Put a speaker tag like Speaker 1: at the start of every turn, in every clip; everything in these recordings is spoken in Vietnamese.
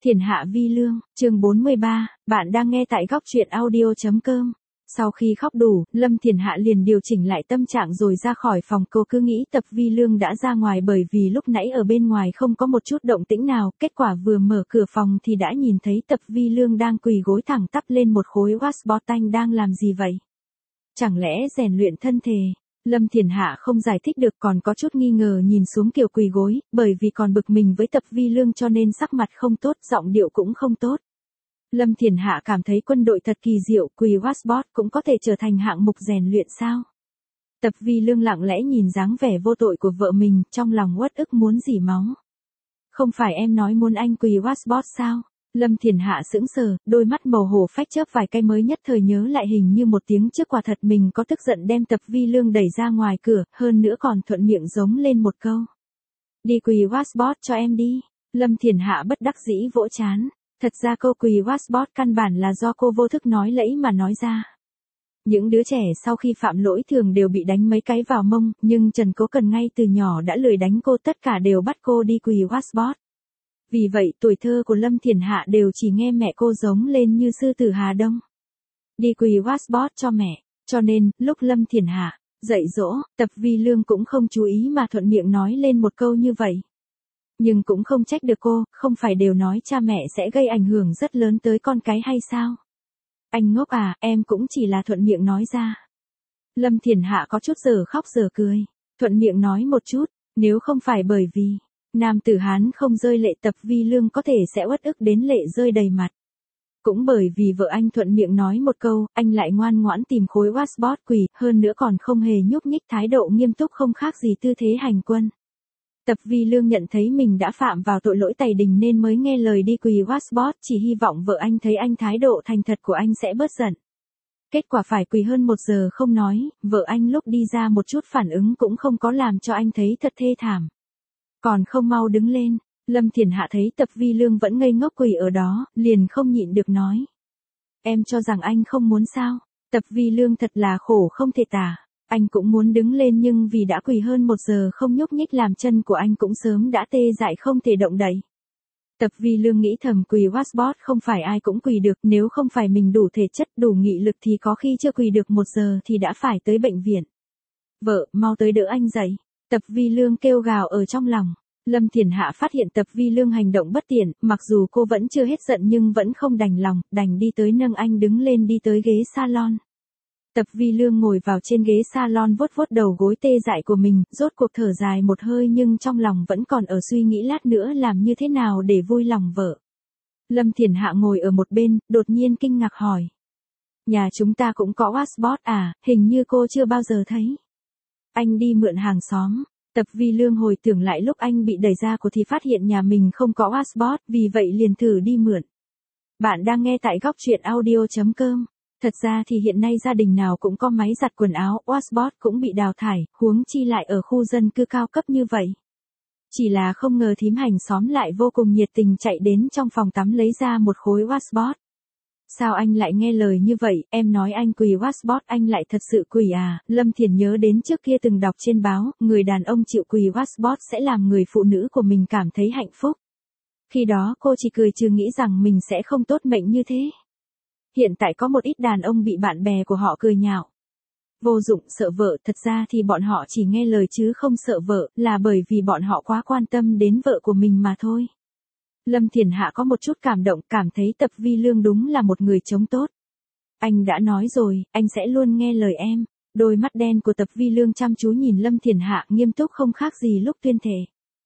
Speaker 1: Thiền Hạ Vi Lương, chương 43, bạn đang nghe tại góc truyện audio.com. Sau khi khóc đủ, Lâm Thiền Hạ liền điều chỉnh lại tâm trạng rồi ra khỏi phòng. Cô cứ nghĩ Tập Vi Lương đã ra ngoài bởi vì lúc nãy ở bên ngoài không có một chút động tĩnh nào. Kết quả vừa mở cửa phòng thì đã nhìn thấy Tập Vi Lương đang quỳ gối thẳng tắp lên một khối washboard. Anh đang làm gì vậy? Chẳng lẽ rèn luyện thân thể? Lâm Thiền Hạ không giải thích được, còn có chút nghi ngờ nhìn xuống kiểu quỳ gối, bởi vì còn bực mình với Tập Vi Lương cho nên sắc mặt không tốt, giọng điệu cũng không tốt. Lâm Thiền Hạ cảm thấy quân đội thật kỳ diệu, quỳ washboard cũng có thể trở thành hạng mục rèn luyện sao? Tập Vi Lương lặng lẽ nhìn dáng vẻ vô tội của vợ mình, trong lòng uất ức muốn rỉ máu. Không phải em nói muốn anh quỳ washboard sao? Lâm Thiền Hạ sững sờ, đôi mắt màu hổ phách chớp vài cái mới nhất thời nhớ lại hình như một tiếng trước quả thật mình có tức giận đem Tập Vi Lương đẩy ra ngoài cửa, hơn nữa còn thuận miệng giống lên một câu. Đi quỳ washboard cho em đi. Lâm Thiền Hạ bất đắc dĩ vỗ chán. Thật ra câu quỳ washboard căn bản là do cô vô thức nói lẫy mà nói ra. Những đứa trẻ sau khi phạm lỗi thường đều bị đánh mấy cái vào mông, nhưng Trần Cố Cần ngay từ nhỏ đã lười đánh cô, tất cả đều bắt cô đi quỳ washboard. Vì vậy tuổi thơ của Lâm Thiền Hạ đều chỉ nghe mẹ cô giống lên như sư tử Hà Đông. Đi quỳ washboard cho mẹ. Cho nên, lúc Lâm Thiền Hạ dạy dỗ, Tập Vi Lương cũng không chú ý mà thuận miệng nói lên một câu như vậy. Nhưng cũng không trách được cô, không phải đều nói cha mẹ sẽ gây ảnh hưởng rất lớn tới con cái hay sao? Anh ngốc à, em cũng chỉ là thuận miệng nói ra. Lâm Thiền Hạ có chút giờ khóc giờ cười. Thuận miệng nói một chút, nếu không phải bởi vì nam tử Hán không rơi lệ, Tập Vi Lương có thể sẽ uất ức đến lệ rơi đầy mặt. Cũng bởi vì vợ anh thuận miệng nói một câu, anh lại ngoan ngoãn tìm khối washboard quỳ, hơn nữa còn không hề nhúc nhích, thái độ nghiêm túc không khác gì tư thế hành quân. Tập Vi Lương nhận thấy mình đã phạm vào tội lỗi tày đình nên mới nghe lời đi quỳ washboard, chỉ hy vọng vợ anh thấy anh thái độ thành thật của anh sẽ bớt giận. Kết quả phải quỳ hơn 1 giờ không nói, vợ anh lúc đi ra một chút phản ứng cũng không có, làm cho anh thấy thật thê thảm. Còn không mau đứng lên. Lâm Thiền Hạ thấy Tập Vi Lương vẫn ngây ngốc quỳ ở đó, liền không nhịn được nói. Em cho rằng anh không muốn sao? Tập Vi Lương thật là khổ không thể tả. Anh cũng muốn đứng lên nhưng vì đã quỳ hơn 1 giờ không nhúc nhích làm chân của anh cũng sớm đã tê dại không thể động đậy. Tập Vi Lương nghĩ thầm, quỳ washboard không phải ai cũng quỳ được, nếu không phải mình đủ thể chất đủ nghị lực thì có khi chưa quỳ được 1 giờ thì đã phải tới bệnh viện. Vợ, mau tới đỡ anh dậy. Tập Vi Lương kêu gào ở trong lòng. Lâm Thiền Hạ phát hiện Tập Vi Lương hành động bất tiện, mặc dù cô vẫn chưa hết giận nhưng vẫn không đành lòng, đành đi tới nâng anh đứng lên đi tới ghế salon. Tập Vi Lương ngồi vào trên ghế salon vuốt vuốt đầu gối tê dại của mình, rốt cuộc thở dài một hơi nhưng trong lòng vẫn còn ở suy nghĩ lát nữa làm như thế nào để vui lòng vợ. Lâm Thiền Hạ ngồi ở một bên, đột nhiên kinh ngạc hỏi. Nhà chúng ta cũng có washboard à, hình như cô chưa bao giờ thấy. Anh đi mượn hàng xóm. Tập Vi Lương hồi tưởng lại lúc anh bị đẩy ra thì phát hiện nhà mình không có washboard, vì vậy liền thử đi mượn. Bạn đang nghe tại góc truyện audio.com. Thật ra thì hiện nay gia đình nào cũng có máy giặt quần áo, washboard cũng bị đào thải, huống chi lại ở khu dân cư cao cấp như vậy. Chỉ là không ngờ thím hàng xóm lại vô cùng nhiệt tình chạy đến trong phòng tắm lấy ra một khối washboard. Sao anh lại nghe lời như vậy, em nói anh quỳ washboard anh lại thật sự quỳ à? Lâm Thiền nhớ đến trước kia từng đọc trên báo, người đàn ông chịu quỳ washboard sẽ làm người phụ nữ của mình cảm thấy hạnh phúc. Khi đó cô chỉ cười trừ nghĩ rằng mình sẽ không tốt mệnh như thế. Hiện tại có một ít đàn ông bị bạn bè của họ cười nhạo. Vô dụng, sợ vợ, thật ra thì bọn họ chỉ nghe lời chứ không sợ vợ, là bởi vì bọn họ quá quan tâm đến vợ của mình mà thôi. Lâm Thiền Hạ có một chút cảm động, cảm thấy Tập Vi Lương đúng là một người chống tốt. Anh đã nói rồi, anh sẽ luôn nghe lời em. Đôi mắt đen của Tập Vi Lương chăm chú nhìn Lâm Thiền Hạ, nghiêm túc không khác gì lúc tuyên thệ.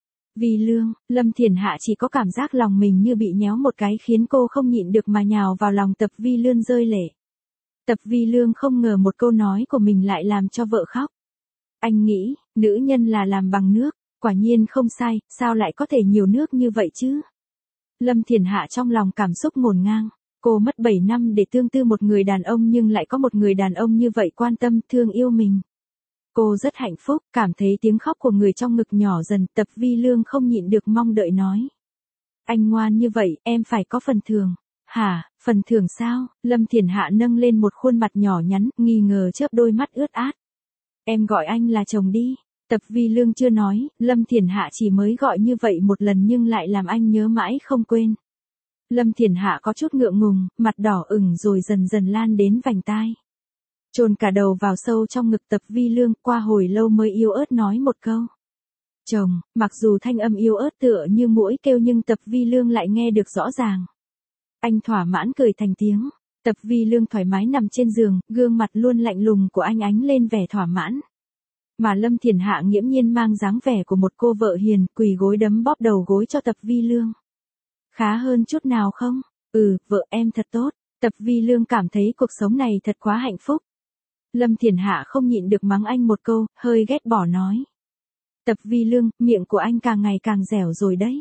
Speaker 1: Vi Lương, Lâm Thiền Hạ chỉ có cảm giác lòng mình như bị nhéo một cái khiến cô không nhịn được mà nhào vào lòng Tập Vi Lương rơi lệ. Tập Vi Lương không ngờ một câu nói của mình lại làm cho vợ khóc. Anh nghĩ, nữ nhân là làm bằng nước, quả nhiên không sai, sao lại có thể nhiều nước như vậy chứ? Lâm Thiền Hạ trong lòng cảm xúc ngổn ngang. Cô mất 7 năm để tương tư một người đàn ông nhưng lại có một người đàn ông như vậy quan tâm, thương yêu mình. Cô rất hạnh phúc, cảm thấy tiếng khóc của người trong ngực nhỏ dần. Tập Vi Lương không nhịn được mong đợi nói. Anh ngoan như vậy, em phải có phần thưởng. Hả, phần thưởng sao? Lâm Thiền Hạ nâng lên một khuôn mặt nhỏ nhắn, nghi ngờ chớp đôi mắt ướt át. Em gọi anh là chồng đi. Tập Vi Lương chưa nói, Lâm Thiền Hạ chỉ mới gọi như vậy một lần nhưng lại làm anh nhớ mãi không quên. Lâm Thiển Hạ có chút ngượng ngùng, mặt đỏ ửng rồi dần dần lan đến vành tai. Chôn cả đầu vào sâu trong ngực Tập Vi Lương, qua hồi lâu mới yếu ớt nói một câu. Chồng, mặc dù thanh âm yếu ớt tựa như muỗi kêu nhưng Tập Vi Lương lại nghe được rõ ràng. Anh thỏa mãn cười thành tiếng. Tập Vi Lương thoải mái nằm trên giường, gương mặt luôn lạnh lùng của anh ánh lên vẻ thỏa mãn. Mà Lâm Thiển Hạ nghiễm nhiên mang dáng vẻ của một cô vợ hiền, quỳ gối đấm bóp đầu gối cho Tập Vi Lương. Khá hơn chút nào không? Vợ em thật tốt. Tập Vi Lương cảm thấy cuộc sống này thật quá hạnh phúc. Lâm Thiển Hạ không nhịn được mắng anh một câu, hơi ghét bỏ nói. Tập Vi Lương, miệng của anh càng ngày càng dẻo rồi đấy.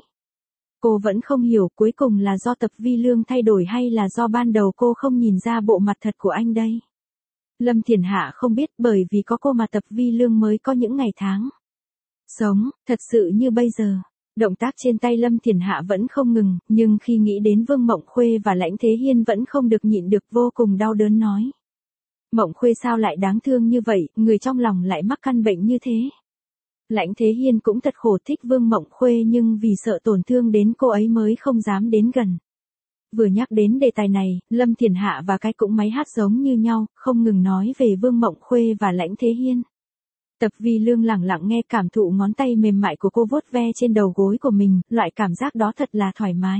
Speaker 1: Cô vẫn không hiểu cuối cùng là do Tập Vi Lương thay đổi hay là do ban đầu cô không nhìn ra bộ mặt thật của anh đây. Lâm Thiển Hạ không biết, bởi vì có cô mà Tập Vi Lương mới có những ngày tháng sống, thật sự như bây giờ. Động tác trên tay Lâm Thiển Hạ vẫn không ngừng, nhưng khi nghĩ đến Vương Mộng Khuê và Lãnh Thế Hiên vẫn không được nhịn được, vô cùng đau đớn nói. Mộng Khuê sao lại đáng thương như vậy, người trong lòng lại mắc căn bệnh như thế. Lãnh Thế Hiên cũng thật khổ, thích Vương Mộng Khuê nhưng vì sợ tổn thương đến cô ấy mới không dám đến gần. Vừa nhắc đến đề tài này, Lâm Thiển Hạ và cái cũng máy hát giống như nhau, không ngừng nói về Vương Mộng Khuê và Lãnh Thế Hiên. Tập Vi Lương lẳng lặng nghe, cảm thụ ngón tay mềm mại của cô vuốt ve trên đầu gối của mình, loại cảm giác đó thật là thoải mái.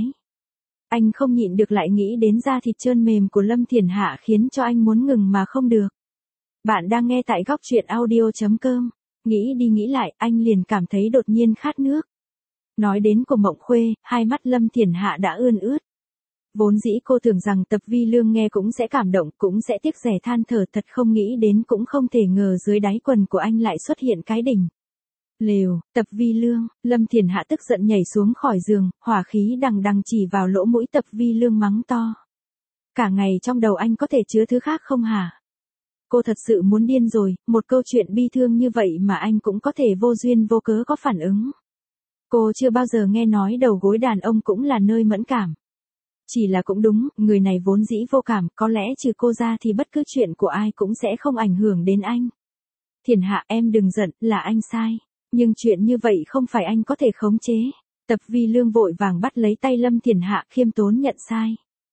Speaker 1: Anh không nhịn được lại nghĩ đến da thịt trơn mềm của Lâm Thiển Hạ khiến cho anh muốn ngừng mà không được. Bạn đang nghe tại góc truyện audio.com. Nghĩ đi nghĩ lại, anh liền cảm thấy đột nhiên khát nước. Nói đến của Mộng Khuê, hai mắt Lâm Thiển Hạ đã ươn ướt. Vốn dĩ cô tưởng rằng Tập Vi Lương nghe cũng sẽ cảm động, cũng sẽ tiếc rẻ than thở, thật không nghĩ đến, cũng không thể ngờ dưới đáy quần của anh lại xuất hiện cái đỉnh. Lều, Tập Vi Lương, Lâm Thiển Hạ tức giận nhảy xuống khỏi giường, hỏa khí đằng đằng chỉ vào lỗ mũi Tập Vi Lương mắng to. Cả ngày trong đầu anh có thể chứa thứ khác không hả? Cô thật sự muốn điên rồi, một câu chuyện bi thương như vậy mà anh cũng có thể vô duyên vô cớ có phản ứng. Cô chưa bao giờ nghe nói đầu gối đàn ông cũng là nơi mẫn cảm. Chỉ là cũng đúng, người này vốn dĩ vô cảm, có lẽ trừ cô ra thì bất cứ chuyện của ai cũng sẽ không ảnh hưởng đến anh. Thiển Hạ, em đừng giận, là anh sai. Nhưng chuyện như vậy không phải anh có thể khống chế. Tập Vi Lương vội vàng bắt lấy tay Lâm Thiển Hạ, khiêm tốn nhận sai.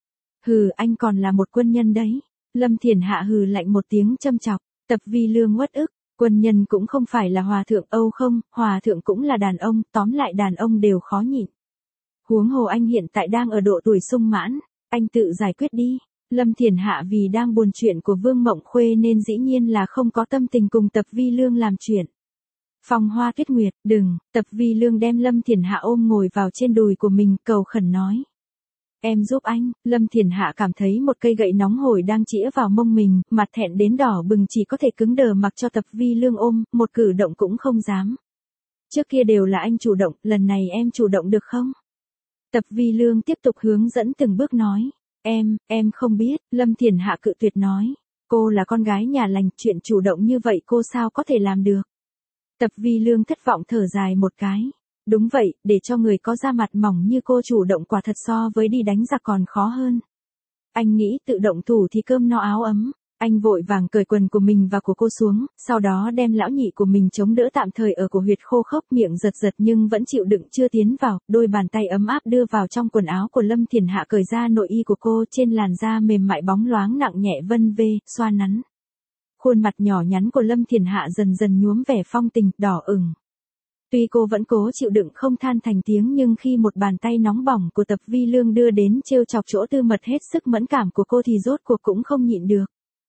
Speaker 1: Anh còn là một quân nhân đấy. Lâm Thiển Hạ hừ lạnh một tiếng châm chọc. Tập Vi Lương uất ức. Quân nhân cũng không phải là hòa thượng, Âu không, hòa thượng cũng là đàn ông, tóm lại đàn ông đều khó nhịn. Huống hồ anh hiện tại đang ở độ tuổi sung mãn, anh tự giải quyết đi. Lâm Thiển Hạ vì đang buồn chuyện của Vương Mộng Khuê nên dĩ nhiên là không có tâm tình cùng Tập Vi Lương làm chuyện. Phong Hoa Tuyết Nguyệt, đừng. Tập Vi Lương đem Lâm Thiển Hạ ôm ngồi vào trên đùi của mình, cầu khẩn nói. Em giúp anh. Lâm Thiển Hạ cảm thấy một cây gậy nóng hổi đang chĩa vào mông mình, mặt thẹn đến đỏ bừng, chỉ có thể cứng đờ mặc cho Tập Vi Lương ôm, một cử động cũng không dám. Trước kia đều là anh chủ động, lần này em chủ động được không? Tập Vi Lương tiếp tục hướng dẫn từng bước nói. Em không biết. Lâm Thiển Hạ cự tuyệt nói. Cô là con gái nhà lành, chuyện chủ động như vậy cô sao có thể làm được? Tập Vi Lương thất vọng thở dài một cái. Đúng vậy, để cho người có da mặt mỏng như cô chủ động quả thật so với đi đánh giặc còn khó hơn. Anh nghĩ tự động thủ thì cơm no áo ấm. Anh vội vàng cởi quần của mình và của cô xuống, sau đó đem lão nhị của mình chống đỡ tạm thời ở cổ huyệt khô khốc, miệng giật giật nhưng vẫn chịu đựng chưa tiến vào, đôi bàn tay ấm áp đưa vào trong quần áo của Lâm Thiển Hạ, cởi ra nội y của cô, trên làn da mềm mại bóng loáng nặng nhẹ vân vê, xoa nắn. Khuôn mặt nhỏ nhắn của Lâm Thiển Hạ dần dần nhuốm vẻ phong tình, đỏ ửng. Tuy cô vẫn cố chịu đựng không than thành tiếng, nhưng khi một bàn tay nóng bỏng của Tập Vi Lương đưa đến trêu chọc chỗ tư mật hết sức mẫn cảm của cô thì rốt cuộc cũng không nhịn được.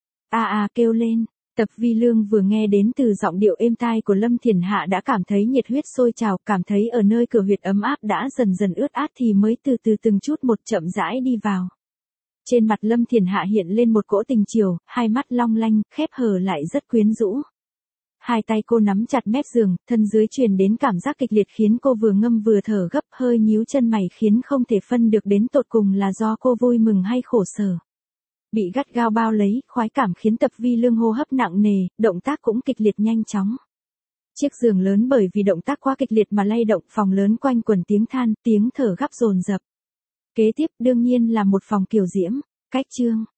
Speaker 1: Kêu lên. Tập Vi Lương vừa nghe đến từ giọng điệu êm tai của Lâm Thiển Hạ đã cảm thấy nhiệt huyết sôi trào, cảm thấy ở nơi cửa huyệt ấm áp đã dần dần ướt át thì mới từ từ từng chút một chậm rãi đi vào. Trên mặt Lâm Thiển Hạ hiện lên một cỗ tình chiều, hai mắt long lanh, khép hờ lại rất quyến rũ. Hai tay cô nắm chặt mép giường, thân dưới truyền đến cảm giác kịch liệt khiến cô vừa ngâm vừa thở gấp, hơi nhíu chân mày khiến không thể phân được đến tột cùng là do cô vui mừng hay khổ sở. Bị gắt gao bao lấy, khoái cảm khiến Tập Vi Lương hô hấp nặng nề, động tác cũng kịch liệt nhanh chóng. Chiếc giường lớn bởi vì động tác quá kịch liệt mà lay động, phòng lớn quanh quẩn tiếng than, tiếng thở gấp dồn dập. Kế tiếp đương nhiên là một phòng kiều diễm. Cách chương.